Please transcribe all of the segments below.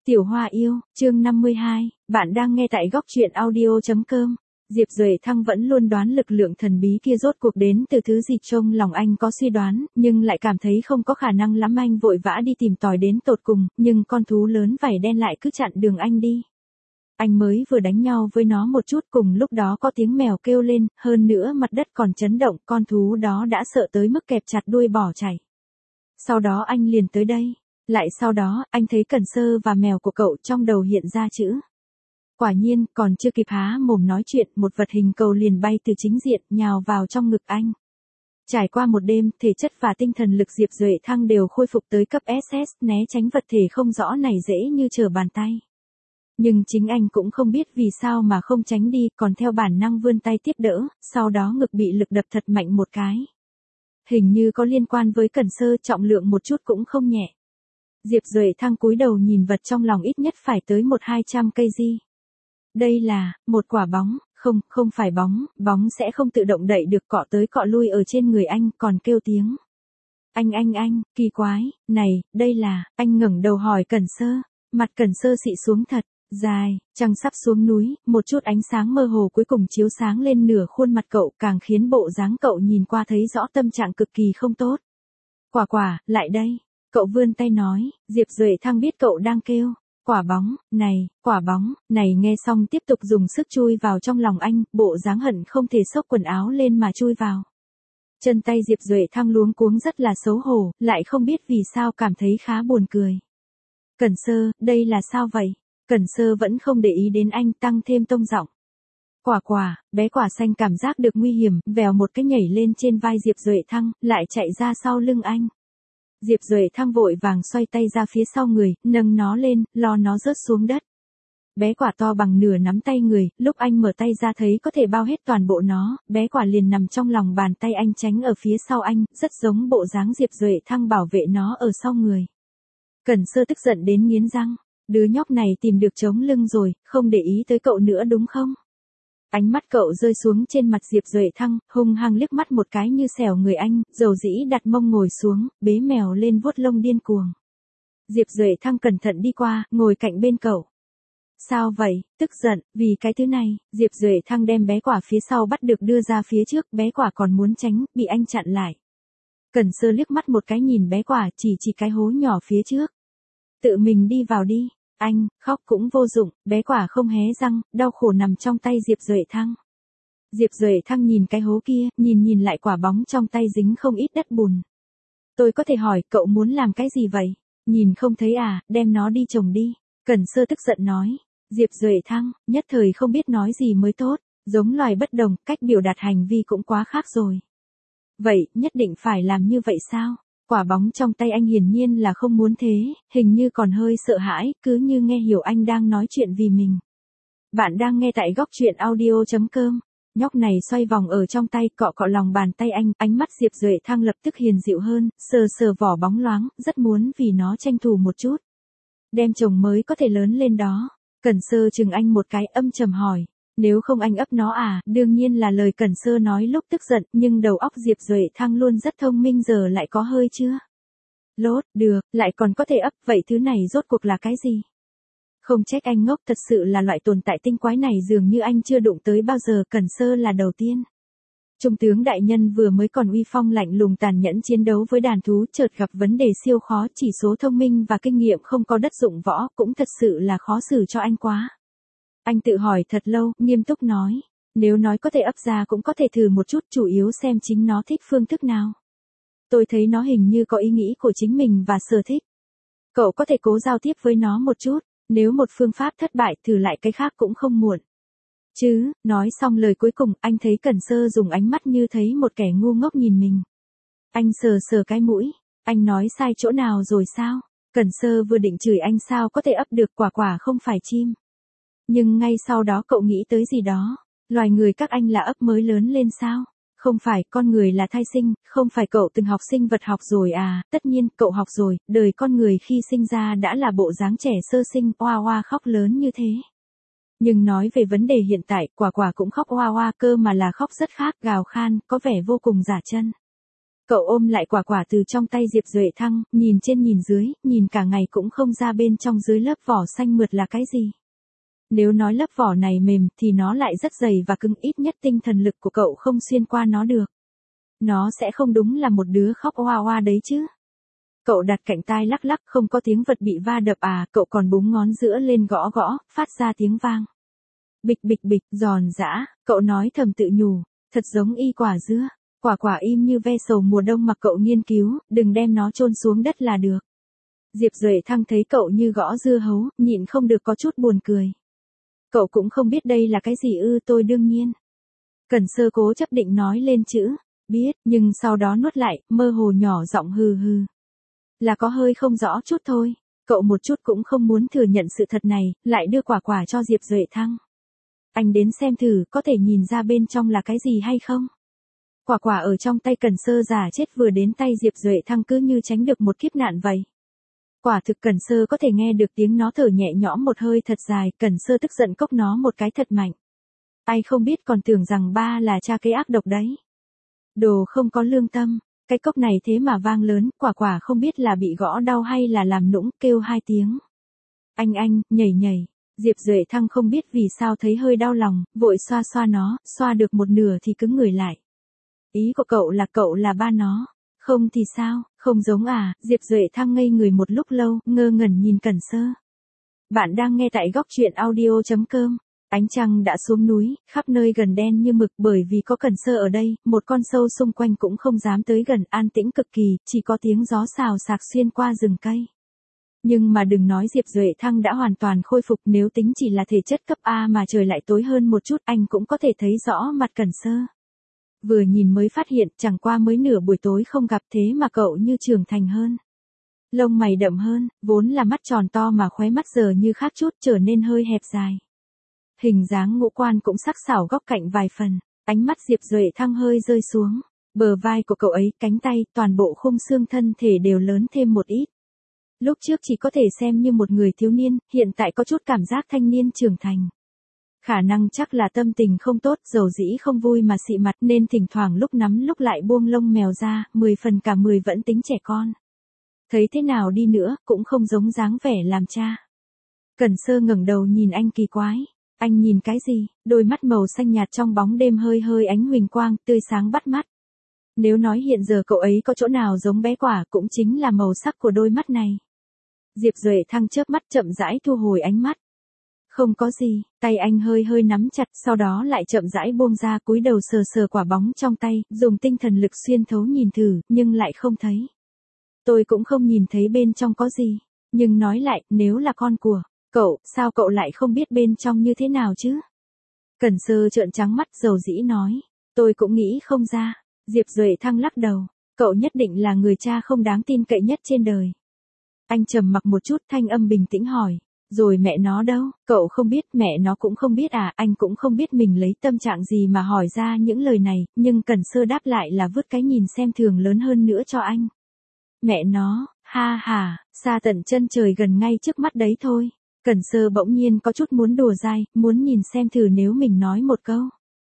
Tiểu Hoa yêu, chương 52, bạn đang nghe tại góc truyện audio.com. Diệp Duệ Thăng vẫn luôn đoán lực lượng thần bí kia rốt cuộc đến từ thứ gì, trong lòng anh có suy đoán, nhưng lại cảm thấy không có khả năng lắm. Anh vội vã đi tìm tòi đến tột cùng, nhưng con thú lớn vảy đen lại cứ chặn đường anh đi. Anh mới vừa đánh nhau với nó một chút, cùng lúc đó có tiếng mèo kêu lên, hơn nữa mặt đất còn chấn động, con thú đó đã sợ tới mức kẹp chặt đuôi bỏ chạy. Sau đó anh liền tới đây. Lại sau đó, anh thấy Cẩn Sơ và mèo của cậu, trong đầu hiện ra chữ. Quả nhiên, còn chưa kịp há mồm nói chuyện, một vật hình cầu liền bay từ chính diện, nhào vào trong ngực anh. Trải qua một đêm, thể chất và tinh thần lực Diệp Duệ Thăng đều khôi phục tới cấp SS, né tránh vật thể không rõ này dễ như trở bàn tay. Nhưng chính anh cũng không biết vì sao mà không tránh đi, còn theo bản năng vươn tay tiếp đỡ, sau đó ngực bị lực đập thật mạnh một cái. Hình như có liên quan với Cẩn Sơ, trọng lượng một chút cũng không nhẹ. Diệp Duệ Thăng cúi đầu nhìn vật trong lòng, ít nhất phải tới 100-200 kg. Đây là một quả bóng, không phải bóng, bóng sẽ không tự động đẩy được, cọ tới cọ lui ở trên người anh, còn kêu tiếng. Anh, kỳ quái, này, đây là, anh ngẩng đầu hỏi Cẩn Sơ, mặt Cẩn Sơ xị xuống thật, dài, trăng sắp xuống núi, một chút ánh sáng mơ hồ cuối cùng chiếu sáng lên nửa khuôn mặt cậu, càng khiến bộ dáng cậu nhìn qua thấy rõ tâm trạng cực kỳ không tốt. Quả, lại đây. Cậu vươn tay nói, Diệp Duệ Thăng biết cậu đang kêu, quả bóng này, nghe xong tiếp tục dùng sức chui vào trong lòng anh, bộ dáng hận không thể xốc quần áo lên mà chui vào. Chân tay Diệp Duệ Thăng luống cuống rất là xấu hổ, lại không biết vì sao cảm thấy khá buồn cười. Cẩn Sơ, đây là sao vậy? Cẩn Sơ vẫn không để ý đến anh, tăng thêm tông giọng. Bé quả xanh cảm giác được nguy hiểm, vèo một cái nhảy lên trên vai Diệp Duệ Thăng, lại chạy ra sau lưng anh. Diệp Duệ Thăng vội vàng xoay tay ra phía sau người, nâng nó lên, lo nó rớt xuống đất. Bé quả to bằng nửa nắm tay người, lúc anh mở tay ra thấy có thể bao hết toàn bộ nó, bé quả liền nằm trong lòng bàn tay anh, tránh ở phía sau anh, rất giống bộ dáng Diệp Duệ Thăng bảo vệ nó ở sau người. Cẩn Sơ tức giận đến nghiến răng, đứa nhóc này tìm được chống lưng rồi, không để ý tới cậu nữa đúng không? Ánh mắt cậu rơi xuống trên mặt Diệp Duệ Thăng, hung hăng liếc mắt một cái như xẻo người anh, dầu dĩ đặt mông ngồi xuống, bế mèo lên vuốt lông điên cuồng. Diệp Duệ Thăng cẩn thận đi qua, ngồi cạnh bên cậu. Sao vậy, tức giận, vì cái thứ này, Diệp Duệ Thăng đem bé quả phía sau bắt được đưa ra phía trước, bé quả còn muốn tránh, bị anh chặn lại. Cẩn Sơ liếc mắt một cái nhìn bé quả, chỉ cái hố nhỏ phía trước. Tự mình đi vào đi. Anh, khóc cũng vô dụng, bé quả không hé răng, đau khổ nằm trong tay Diệp Duệ Thăng. Diệp Duệ Thăng nhìn cái hố kia, nhìn lại quả bóng trong tay dính không ít đất bùn. Tôi có thể hỏi, cậu muốn làm cái gì vậy? Nhìn không thấy à, đem nó đi trồng đi. Cẩn Sơ tức giận nói. Diệp Duệ Thăng, nhất thời không biết nói gì mới tốt, giống loài bất đồng, cách biểu đạt hành vi cũng quá khác rồi. Vậy, nhất định phải làm như vậy sao? Quả bóng trong tay anh hiển nhiên là không muốn thế, hình như còn hơi sợ hãi, cứ như nghe hiểu anh đang nói chuyện vì mình. Bạn đang nghe tại góc truyện audio.com. Nhóc này xoay vòng ở trong tay, cọ lòng bàn tay anh, ánh mắt Diệp Duệ Thăng lập tức hiền dịu hơn, sờ vỏ bóng loáng, rất muốn vì nó tranh thủ một chút. Đem chồng mới có thể lớn lên đó. Cẩn Sơ chừng anh một cái, âm trầm hỏi. Nếu không anh ấp nó à? Đương nhiên là lời Cẩn Sơ nói lúc tức giận, nhưng đầu óc Diệp Duệ Thăng luôn rất thông minh, giờ lại có hơi chưa? Lốt, được, lại còn có thể ấp, vậy thứ này rốt cuộc là cái gì? Không trách anh ngốc, thật sự là loại tồn tại tinh quái này dường như anh chưa đụng tới bao giờ, Cẩn Sơ là đầu tiên. Trung tướng đại nhân vừa mới còn uy phong lạnh lùng tàn nhẫn chiến đấu với đàn thú, chợt gặp vấn đề siêu khó, chỉ số thông minh và kinh nghiệm không có đất dụng võ, cũng thật sự là khó xử cho anh quá. Anh tự hỏi thật lâu, nghiêm túc nói, nếu nói có thể ấp ra cũng có thể thử một chút, chủ yếu xem chính nó thích phương thức nào. Tôi thấy nó hình như có ý nghĩ của chính mình và sở thích. Cậu có thể cố giao tiếp với nó một chút, nếu một phương pháp thất bại, thử lại cái khác cũng không muộn. Chứ, nói xong lời cuối cùng, anh thấy Cẩn Sơ dùng ánh mắt như thấy một kẻ ngu ngốc nhìn mình. Anh sờ cái mũi, anh nói sai chỗ nào rồi sao? Cẩn Sơ vừa định chửi anh sao có thể ấp được, quả không phải chim. Nhưng ngay sau đó cậu nghĩ tới gì đó, loài người các anh là ấp mới lớn lên sao? Không phải, con người là thai sinh, không phải cậu từng học sinh vật học rồi à? Tất nhiên, cậu học rồi, đời con người khi sinh ra đã là bộ dáng trẻ sơ sinh, oa khóc lớn như thế. Nhưng nói về vấn đề hiện tại, quả cũng khóc oa cơ mà là khóc rất khác, gào khan, có vẻ vô cùng giả chân. Cậu ôm lại quả quả từ trong tay Diệp Duệ Thăng, nhìn trên nhìn dưới, nhìn cả ngày cũng không ra bên trong dưới lớp vỏ xanh mượt là cái gì. Nếu nói lớp vỏ này mềm thì nó lại rất dày và cứng, ít nhất tinh thần lực của cậu không xuyên qua nó được. Nó sẽ không đúng là một đứa khóc oa oa đấy chứ. Cậu đặt cạnh tai lắc lắc, không có tiếng vật bị va đập à, cậu còn búng ngón giữa lên gõ gõ, phát ra tiếng vang. Bịch bịch bịch, giòn giã, cậu nói thầm tự nhủ, thật giống y quả dưa. Quả quả im như ve sầu mùa đông mà cậu nghiên cứu, đừng đem nó chôn xuống đất là được. Diệp Duệ Thăng thấy cậu như gõ dưa hấu, nhịn không được có chút buồn cười. Cậu cũng không biết đây là cái gì ư? Tôi đương nhiên. Cẩn Sơ cố chấp định nói lên chữ, biết, nhưng sau đó nuốt lại, mơ hồ nhỏ giọng hừ hừ. Là có hơi không rõ chút thôi. Cậu một chút cũng không muốn thừa nhận sự thật này, lại đưa quả quả cho Diệp Duệ Thăng. Anh đến xem thử, có thể nhìn ra bên trong là cái gì hay không? Quả quả ở trong tay Cẩn Sơ giả chết vừa đến tay Diệp Duệ Thăng cứ như tránh được một kiếp nạn vậy. Quả thực Cẩn Sơ có thể nghe được tiếng nó thở nhẹ nhõm một hơi thật dài, Cẩn Sơ tức giận cốc nó một cái thật mạnh. Ai không biết còn tưởng rằng ba là cha cây ác độc đấy. Đồ không có lương tâm, cái cốc này thế mà vang lớn, quả quả không biết là bị gõ đau hay là làm nũng, kêu 2 tiếng. Anh, nhảy nhảy. Diệp Duệ Thăng không biết vì sao thấy hơi đau lòng, vội xoa xoa nó, xoa được một nửa thì cứng người lại. Ý của cậu là ba nó. Không thì sao, không giống à? Diệp Duệ Thăng ngây người một lúc lâu, ngơ ngẩn nhìn Cẩn Sơ. Bạn đang nghe tại góc truyện audio.com. Ánh trăng đã xuống núi, khắp nơi gần đen như mực, bởi vì có Cẩn Sơ ở đây, một con sâu xung quanh cũng không dám tới gần, an tĩnh cực kỳ, chỉ có tiếng gió xào xạc xuyên qua rừng cây. Nhưng mà đừng nói Diệp Duệ Thăng đã hoàn toàn khôi phục, nếu tính chỉ là thể chất cấp A mà trời lại tối hơn một chút, anh cũng có thể thấy rõ mặt Cẩn Sơ. Vừa nhìn mới phát hiện, chẳng qua mới nửa buổi tối không gặp, thế mà cậu như trưởng thành hơn. Lông mày đậm hơn, vốn là mắt tròn to mà khóe mắt giờ như khác chút, trở nên hơi hẹp dài. Hình dáng ngũ quan cũng sắc sảo góc cạnh vài phần, ánh mắt Diệp Duệ Thăng hơi rơi xuống. Bờ vai của cậu ấy, cánh tay, toàn bộ khung xương thân thể đều lớn thêm một ít. Lúc trước chỉ có thể xem như một người thiếu niên, hiện tại có chút cảm giác thanh niên trưởng thành. Khả năng chắc là tâm tình không tốt, dầu dĩ không vui mà xị mặt nên thỉnh thoảng lúc nắm lúc lại buông lông mèo ra, 10 phần cả 10 vẫn tính trẻ con. Thấy thế nào đi nữa, cũng không giống dáng vẻ làm cha. Cẩn Sơ ngẩng đầu nhìn anh kỳ quái. Anh nhìn cái gì? Đôi mắt màu xanh nhạt trong bóng đêm hơi hơi ánh huỳnh quang, tươi sáng bắt mắt. Nếu nói hiện giờ cậu ấy có chỗ nào giống bé quả cũng chính là màu sắc của đôi mắt này. Diệp Duệ Thăng chớp mắt chậm rãi thu hồi ánh mắt. Không có gì, tay anh hơi hơi nắm chặt, sau đó lại chậm rãi buông ra, cúi đầu sờ sờ quả bóng trong tay, dùng tinh thần lực xuyên thấu nhìn thử, nhưng lại không thấy. Tôi cũng không nhìn thấy bên trong có gì, nhưng nói lại, nếu là con của cậu, sao cậu lại không biết bên trong như thế nào chứ? Cẩn Sơ trợn trắng mắt dầu dĩ nói, tôi cũng nghĩ không ra. Diệp Duệ Thăng lắc đầu, cậu nhất định là người cha không đáng tin cậy nhất trên đời. Anh trầm mặc một chút, thanh âm bình tĩnh hỏi, rồi mẹ nó đâu? Cậu không biết, mẹ nó cũng không biết à? Anh cũng không biết mình lấy tâm trạng gì mà hỏi ra những lời này, nhưng Cẩn Sơ đáp lại là vứt cái nhìn xem thường lớn hơn nữa cho anh. Mẹ nó, ha ha, xa tận chân trời gần ngay trước mắt đấy thôi. Cẩn Sơ bỗng nhiên có chút muốn đùa dai, muốn nhìn xem thử nếu mình nói một câu.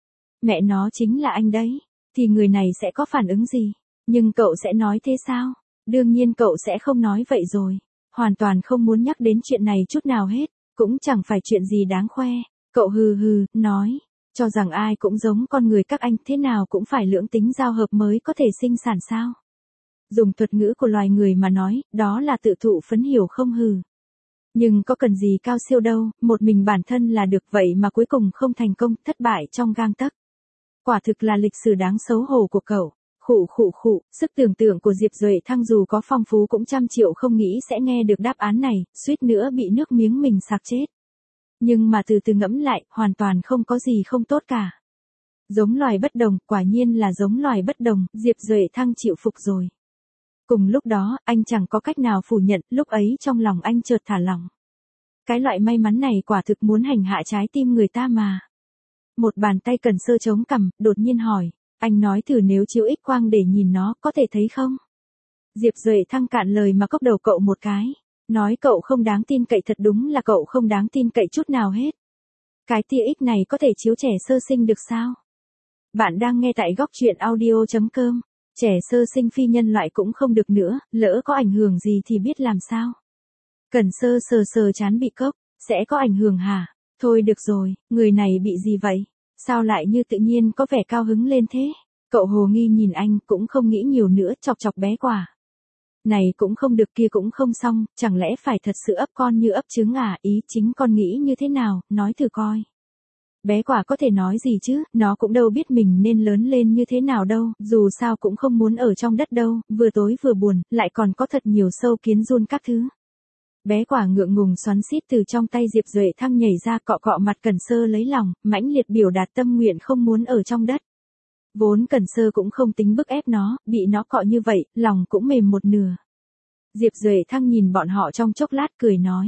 Mẹ nó chính là anh đấy, thì người này sẽ có phản ứng gì? Nhưng cậu sẽ nói thế sao? Đương nhiên cậu sẽ không nói vậy rồi. Hoàn toàn không muốn nhắc đến chuyện này chút nào hết, cũng chẳng phải chuyện gì đáng khoe. Cậu hừ hừ, nói, cho rằng ai cũng giống con người các anh, thế nào cũng phải lưỡng tính giao hợp mới có thể sinh sản sao? Dùng thuật ngữ của loài người mà nói, đó là tự thụ phấn hiểu không hừ. Nhưng có cần gì cao siêu đâu, một mình bản thân là được, vậy mà cuối cùng không thành công, thất bại trong gang tấc. Quả thực là lịch sử đáng xấu hổ của cậu. Khụ, sức tưởng tượng của Diệp Duệ Thăng dù có phong phú cũng trăm triệu không nghĩ sẽ nghe được đáp án này, suýt nữa bị nước miếng mình sặc chết. Nhưng mà từ từ ngẫm lại, hoàn toàn không có gì không tốt cả. Giống loài bất đồng, quả nhiên là giống loài bất đồng, Diệp Duệ Thăng chịu phục rồi. Cùng lúc đó, anh chẳng có cách nào phủ nhận, lúc ấy trong lòng anh chợt thả lỏng. Cái loại may mắn này quả thực muốn hành hạ trái tim người ta mà. Một bàn tay Cẩn Sơ chống cằm, đột nhiên hỏi, anh nói thử nếu chiếu X quang để nhìn nó, có thể thấy không? Diệp Duệ Thăng cạn lời mà cốc đầu cậu một cái. Nói cậu không đáng tin cậy, thật đúng là cậu không đáng tin cậy chút nào hết. Cái tia X này có thể chiếu trẻ sơ sinh được sao? Bạn đang nghe tại góc truyện audio.com. Trẻ sơ sinh phi nhân loại cũng không được nữa, lỡ có ảnh hưởng gì thì biết làm sao. Cẩn Sơ sờ sờ trán bị cốc, sẽ có ảnh hưởng hả? Thôi được rồi, người này bị gì vậy? Sao lại như tự nhiên có vẻ cao hứng lên thế? Cậu hồ nghi nhìn anh cũng không nghĩ nhiều nữa, chọc chọc bé Quả. Này cũng không được kia cũng không xong, chẳng lẽ phải thật sự ấp con như ấp trứng à? Ý chính con nghĩ như thế nào, nói thử coi. Bé Quả có thể nói gì chứ, nó cũng đâu biết mình nên lớn lên như thế nào đâu, dù sao cũng không muốn ở trong đất đâu, vừa tối vừa buồn, lại còn có thật nhiều sâu kiến giun các thứ. Bé Quả ngượng ngùng xoắn xít từ trong tay Diệp Duệ Thăng nhảy ra, cọ cọ mặt Cẩn Sơ lấy lòng, mãnh liệt biểu đạt tâm nguyện không muốn ở trong đất. Vốn Cẩn Sơ cũng không tính bức ép nó, bị nó cọ như vậy, lòng cũng mềm một nửa. Diệp Duệ Thăng nhìn bọn họ trong chốc lát cười nói.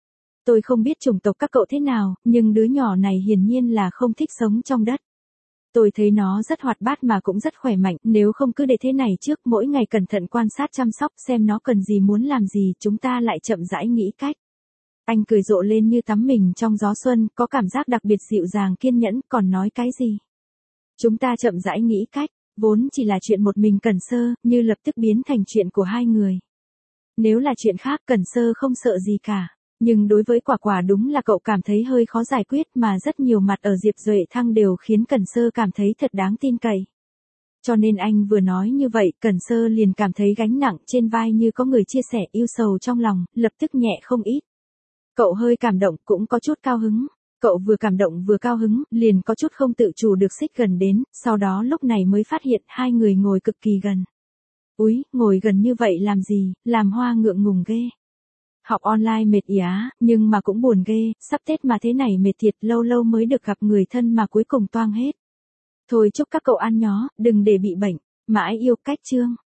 Tôi không biết chủng tộc các cậu thế nào, nhưng đứa nhỏ này hiển nhiên là không thích sống trong đất. Tôi thấy nó rất hoạt bát mà cũng rất khỏe mạnh, nếu không cứ để thế này trước, mỗi ngày cẩn thận quan sát chăm sóc xem nó cần gì muốn làm gì, chúng ta lại chậm rãi nghĩ cách. Anh cười rộ lên như tắm mình trong gió xuân, có cảm giác đặc biệt dịu dàng kiên nhẫn, còn nói cái gì? Chúng ta chậm rãi nghĩ cách, vốn chỉ là chuyện một mình Cẩn Sơ, như lập tức biến thành chuyện của hai người. Nếu là chuyện khác Cẩn Sơ không sợ gì cả. Nhưng đối với Quả Quả đúng là cậu cảm thấy hơi khó giải quyết, mà rất nhiều mặt ở Diệp Duệ Thăng đều khiến Cẩn Sơ cảm thấy thật đáng tin cậy. Cho nên anh vừa nói như vậy, Cẩn Sơ liền cảm thấy gánh nặng trên vai như có người chia sẻ yêu sầu trong lòng, lập tức nhẹ không ít. Cậu hơi cảm động cũng có chút cao hứng. Cậu vừa cảm động vừa cao hứng, liền có chút không tự chủ được xích gần đến, sau đó lúc này mới phát hiện hai người ngồi cực kỳ gần. Úi, ngồi gần như vậy làm gì, làm Hoa ngượng ngùng ghê. Học online mệt á, nhưng mà cũng buồn ghê, sắp Tết mà thế này mệt thiệt, lâu lâu mới được gặp người thân mà cuối cùng toang hết. Thôi chúc các cậu ăn nhó, đừng để bị bệnh, mãi yêu cách chương.